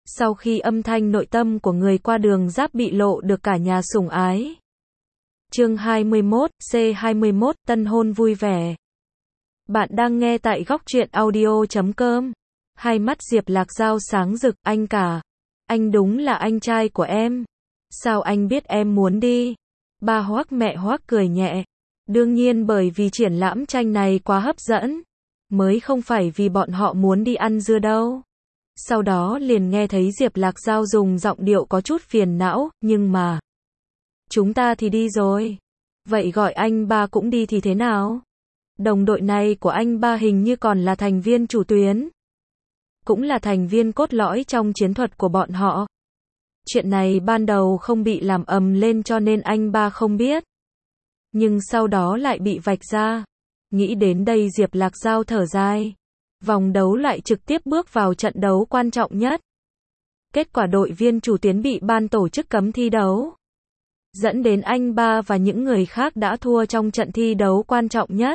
Sau khi âm thanh nội tâm của người qua đường giáp bị lộ được cả nhà sủng ái. Chương 21, C21, tân hôn vui vẻ. Bạn đang nghe tại Góc Truyện Audio.com. Hai mắt Diệp Lạc Giao sáng rực, anh cả. Anh đúng là anh trai của em. Sao anh biết em muốn đi? Ba Hoắc mẹ Hoắc cười nhẹ. Đương nhiên bởi vì triển lãm tranh này quá hấp dẫn. Mới không phải vì bọn họ muốn đi ăn dưa đâu. Sau đó liền nghe thấy Diệp Lạc Giao dùng giọng điệu có chút phiền não, nhưng mà chúng ta thì đi rồi. Vậy gọi anh ba cũng đi thì thế nào? Đồng đội này của anh ba hình như còn là thành viên chủ tuyến. Cũng là thành viên cốt lõi trong chiến thuật của bọn họ. Chuyện này ban đầu không bị làm ầm lên cho nên anh ba không biết. Nhưng sau đó lại bị vạch ra. Nghĩ đến đây Diệp Lạc Giao thở dài. Vòng đấu lại trực tiếp bước vào trận đấu quan trọng nhất. Kết quả đội viên chủ tuyến bị ban tổ chức cấm thi đấu. Dẫn đến anh ba và những người khác đã thua trong trận thi đấu quan trọng nhất.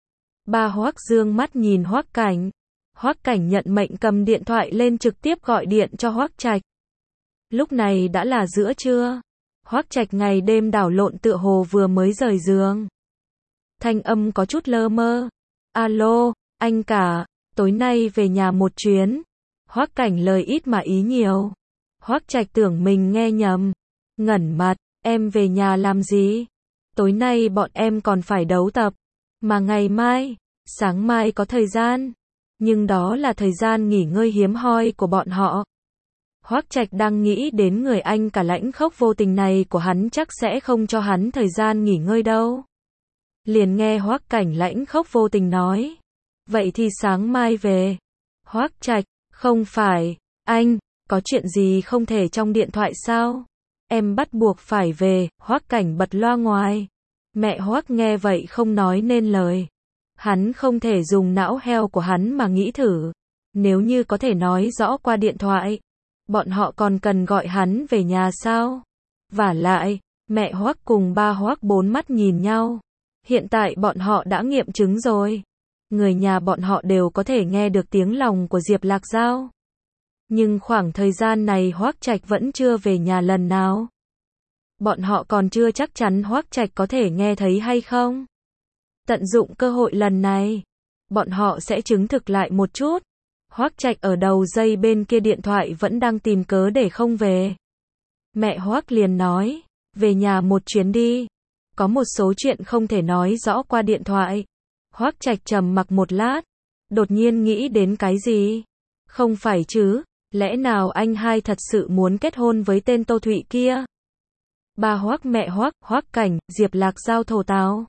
Ba Hoắc dương mắt nhìn Hoắc Cảnh. Hoắc Cảnh nhận mệnh cầm điện thoại lên trực tiếp gọi điện cho Hoắc Trạch. Lúc này đã là giữa trưa. Hoắc Trạch ngày đêm đảo lộn tựa hồ vừa mới rời giường. Thanh âm có chút lơ mơ. Alo, anh cả, tối nay về nhà một chuyến. Hoắc Cảnh lời ít mà ý nhiều. Hoắc Trạch tưởng mình nghe nhầm. Ngẩn mặt, em về nhà làm gì? Tối nay bọn em còn phải đấu tập. Mà ngày mai, sáng mai có thời gian. Nhưng đó là thời gian nghỉ ngơi hiếm hoi của bọn họ. Hoắc Trạch đang nghĩ đến người anh cả lãnh khốc vô tình này của hắn chắc sẽ không cho hắn thời gian nghỉ ngơi đâu. Liền nghe Hoắc Cảnh lãnh khốc vô tình nói. Vậy thì sáng mai về. Hoắc Trạch, không phải, anh, có chuyện gì không thể trong điện thoại sao? Em bắt buộc phải về, Hoắc Cảnh bật loa ngoài. Mẹ Hoắc nghe vậy không nói nên lời. Hắn không thể dùng não heo của hắn mà nghĩ thử. Nếu như có thể nói rõ qua điện thoại, bọn họ còn cần gọi hắn về nhà sao? Vả lại, mẹ Hoắc cùng ba Hoắc bốn mắt nhìn nhau. Hiện tại bọn họ đã nghiệm chứng rồi. Người nhà bọn họ đều có thể nghe được tiếng lòng của Diệp Lạc Giao. Nhưng khoảng thời gian này Hoắc Trạch vẫn chưa về nhà lần nào. Bọn họ còn chưa chắc chắn Hoắc Trạch có thể nghe thấy hay không. Tận dụng cơ hội lần này, bọn họ sẽ chứng thực lại một chút. Hoắc Trạch ở đầu dây bên kia điện thoại vẫn đang tìm cớ để không về. Mẹ Hoắc liền nói, về nhà một chuyến đi. Có một số chuyện không thể nói rõ qua điện thoại. Hoắc Trạch trầm mặc một lát, đột nhiên nghĩ đến cái gì? Không phải chứ, lẽ nào anh hai thật sự muốn kết hôn với tên Tô Thụy kia? Ba Hoắc mẹ Hoắc, Hoắc Cảnh, Diệp Lạc Giao thổ tào.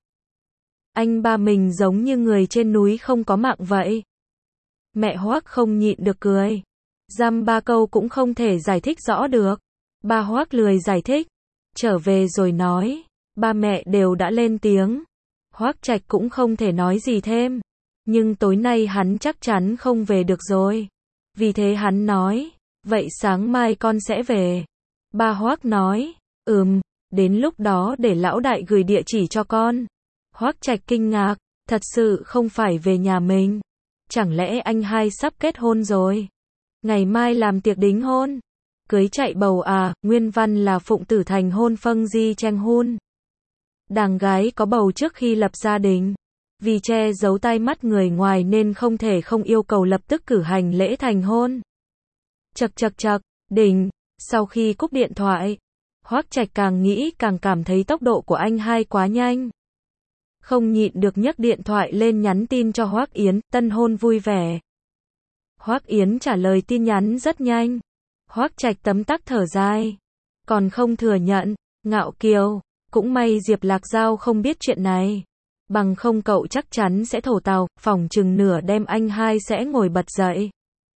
Anh ba mình giống như người trên núi không có mạng vậy. Mẹ Hoắc không nhịn được cười. Dăm ba câu cũng không thể giải thích rõ được. Ba Hoắc lười giải thích. Trở về rồi nói. Ba mẹ đều đã lên tiếng. Hoắc Trạch cũng không thể nói gì thêm. Nhưng tối nay hắn chắc chắn không về được rồi. Vì thế hắn nói. Vậy sáng mai con sẽ về. Ba Hoắc nói. Đến lúc đó để lão đại gửi địa chỉ cho con. Hoắc Trạch kinh ngạc. Thật sự không phải về nhà mình. Chẳng lẽ anh hai sắp kết hôn rồi? Ngày mai làm tiệc đính hôn. Cưới chạy bầu à, nguyên văn là Phụng Tử thành hôn phân di tranh hôn. Đàng gái có bầu trước khi lập gia đình. Vì che giấu tai mắt người ngoài nên không thể không yêu cầu lập tức cử hành lễ thành hôn. Chậc, đỉnh. Sau khi cúp điện thoại, Hoắc Trạch càng nghĩ càng cảm thấy tốc độ của anh hai quá nhanh. Không nhịn được nhấc điện thoại lên nhắn tin cho Hoắc Yến, tân hôn vui vẻ. Hoắc Yến trả lời tin nhắn rất nhanh. Hoắc Trạch tấm tắc thở dài. Còn không thừa nhận, ngạo kiều. Cũng may Diệp Lạc Giao không biết chuyện này. Bằng không cậu chắc chắn sẽ thổ tào, phỏng chừng nửa đêm anh hai sẽ ngồi bật dậy.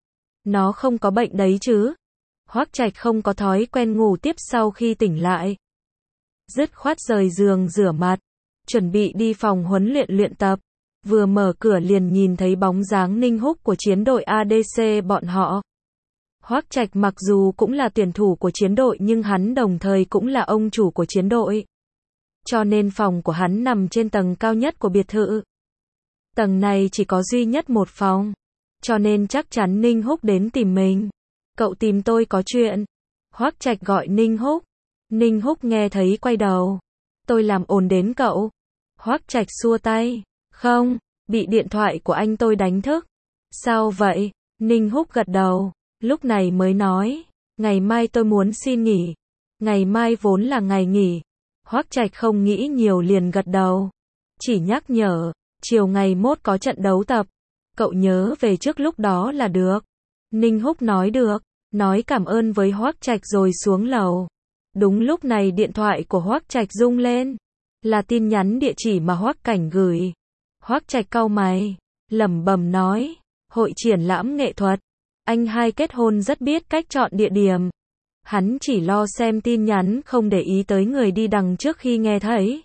Nó không có bệnh đấy chứ. Hoắc Trạch không có thói quen ngủ tiếp sau khi tỉnh lại. Dứt khoát rời giường rửa mặt. Chuẩn bị đi phòng huấn luyện tập. Vừa mở cửa liền nhìn thấy bóng dáng Ninh Húc của chiến đội ADC bọn họ. Hoắc Trạch mặc dù cũng là tuyển thủ của chiến đội nhưng hắn đồng thời cũng là ông chủ của chiến đội. Cho nên phòng của hắn nằm trên tầng cao nhất của biệt thự. Tầng này chỉ có duy nhất một phòng. Cho nên chắc chắn Ninh Húc đến tìm mình. Cậu tìm tôi có chuyện. Hoắc Trạch gọi Ninh Húc. Ninh Húc nghe thấy quay đầu. Tôi làm ồn đến cậu. Hoắc Trạch xua tay. Không, bị điện thoại của anh tôi đánh thức. Sao vậy? Ninh Húc gật đầu. Lúc này mới nói. Ngày mai tôi muốn xin nghỉ. Ngày mai vốn là ngày nghỉ. Hoắc Trạch không nghĩ nhiều liền gật đầu. Chỉ nhắc nhở. Chiều ngày mốt có trận đấu tập. Cậu nhớ về trước lúc đó là được. Ninh Húc nói được. Nói cảm ơn với Hoắc Trạch rồi xuống lầu. Đúng lúc này điện thoại của Hoắc Trạch rung lên. Là tin nhắn địa chỉ mà Hoắc Cảnh gửi. Hoắc Trạch cau mày, lẩm bẩm nói, hội triển lãm nghệ thuật. Anh hai kết hôn rất biết cách chọn địa điểm. Hắn chỉ lo xem tin nhắn không để ý tới người đi đằng trước khi nghe thấy.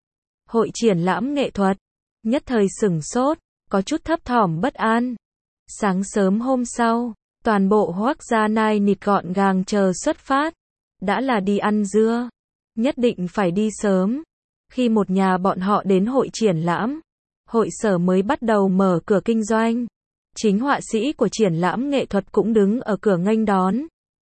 Hội triển lãm nghệ thuật. Nhất thời sửng sốt, có chút thấp thỏm bất an. Sáng sớm hôm sau, toàn bộ Hoắc gia nai nịt gọn gàng chờ xuất phát. Đã là đi ăn dưa. Nhất định phải đi sớm. Khi một nhà bọn họ đến hội triển lãm, hội sở mới bắt đầu mở cửa kinh doanh. Chính họa sĩ của triển lãm nghệ thuật cũng đứng ở cửa nghênh đón.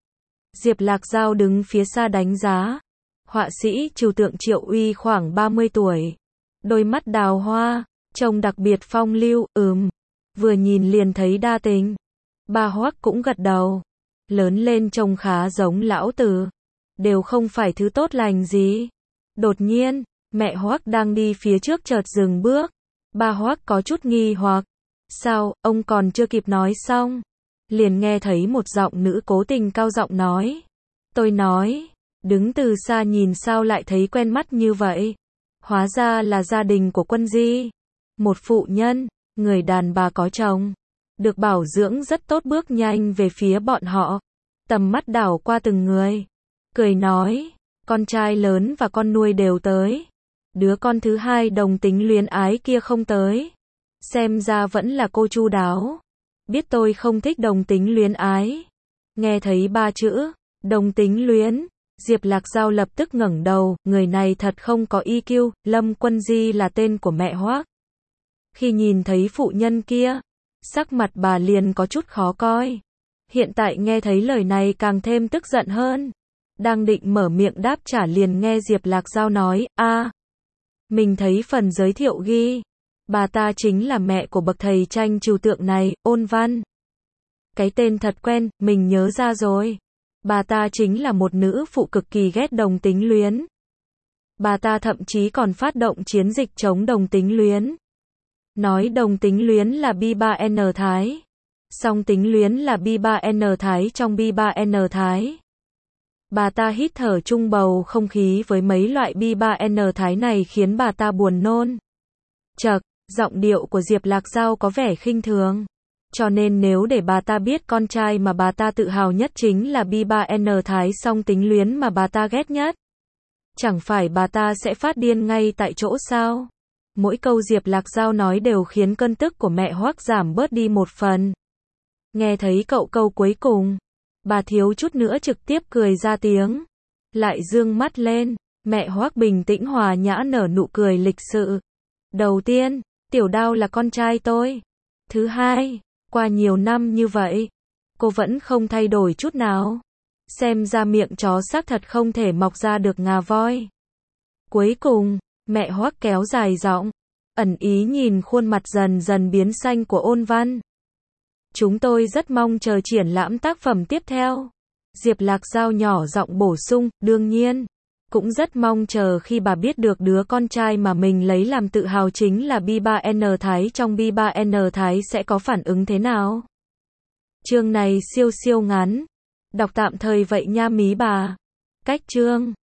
Diệp Lạc Giao đứng phía xa đánh giá. Họa sĩ trừu tượng Triệu Uy khoảng 30 tuổi. Đôi mắt đào hoa, trông đặc biệt phong lưu, vừa nhìn liền thấy đa tình. Bà Hoắc cũng gật đầu. Lớn lên trông khá giống lão tử. Đều không phải thứ tốt lành gì. Đột nhiên, mẹ Hoắc đang đi phía trước chợt dừng bước. Bà Hoắc có chút nghi hoặc. Sao, ông còn chưa kịp nói xong. Liền nghe thấy một giọng nữ cố tình cao giọng nói. Tôi nói, đứng từ xa nhìn sao lại thấy quen mắt như vậy. Hóa ra là gia đình của Quân Di. Một phụ nhân, người đàn bà có chồng. Được bảo dưỡng rất tốt bước nhanh về phía bọn họ. Tầm mắt đảo qua từng người. Cười nói, con trai lớn và con nuôi đều tới. Đứa con thứ hai đồng tính luyến ái kia không tới. Xem ra vẫn là cô chu đáo. Biết tôi không thích đồng tính luyến ái. Nghe thấy ba chữ, đồng tính luyến, Diệp Lạc Giao lập tức ngẩng đầu, người này thật không có EQ, Lâm Quân Di là tên của mẹ Hoắc. Khi nhìn thấy phụ nhân kia, sắc mặt bà liền có chút khó coi. Hiện tại nghe thấy lời này càng thêm tức giận hơn. Đang định mở miệng đáp trả liền nghe Diệp Lạc Giao nói, mình thấy phần giới thiệu ghi. Bà ta chính là mẹ của bậc thầy tranh trừu tượng này, Ôn Văn. Cái tên thật quen, mình nhớ ra rồi. Bà ta chính là một nữ phụ cực kỳ ghét đồng tính luyến. Bà ta thậm chí còn phát động chiến dịch chống đồng tính luyến. Nói đồng tính luyến là bi3N Thái. Song tính luyến là bi3N Thái trong bi3N Thái. Bà ta hít thở chung bầu không khí với mấy loại bi3N Thái này khiến bà ta buồn nôn. Chậc, giọng điệu của Diệp Lạc Giao có vẻ khinh thường. Cho nên nếu để bà ta biết con trai mà bà ta tự hào nhất chính là bi3N Thái song tính luyến mà bà ta ghét nhất. Chẳng phải bà ta sẽ phát điên ngay tại chỗ sao? Mỗi câu Diệp Lạc Giao nói đều khiến cơn tức của mẹ Hoắc giảm bớt đi một phần. Nghe thấy câu cuối cùng, bà thiếu chút nữa trực tiếp cười ra tiếng. Lại dương mắt lên, mẹ Hoắc bình tĩnh hòa nhã nở nụ cười lịch sự. Đầu tiên, Tiểu Đao là con trai tôi. Thứ hai, qua nhiều năm như vậy, cô vẫn không thay đổi chút nào. Xem ra miệng chó xác thật không thể mọc ra được ngà voi. Cuối cùng, mẹ Hoắc kéo dài giọng, ẩn ý nhìn khuôn mặt dần dần biến xanh của Ôn Văn. Chúng tôi rất mong chờ triển lãm tác phẩm tiếp theo. Diệp Lạc Giao nhỏ giọng bổ sung, đương nhiên. Cũng rất mong chờ khi bà biết được đứa con trai mà mình lấy làm tự hào chính là bi3N Thái trong bi3N Thái sẽ có phản ứng thế nào. Chương này siêu ngắn. Đọc tạm thời vậy nha mí bà. Cách chương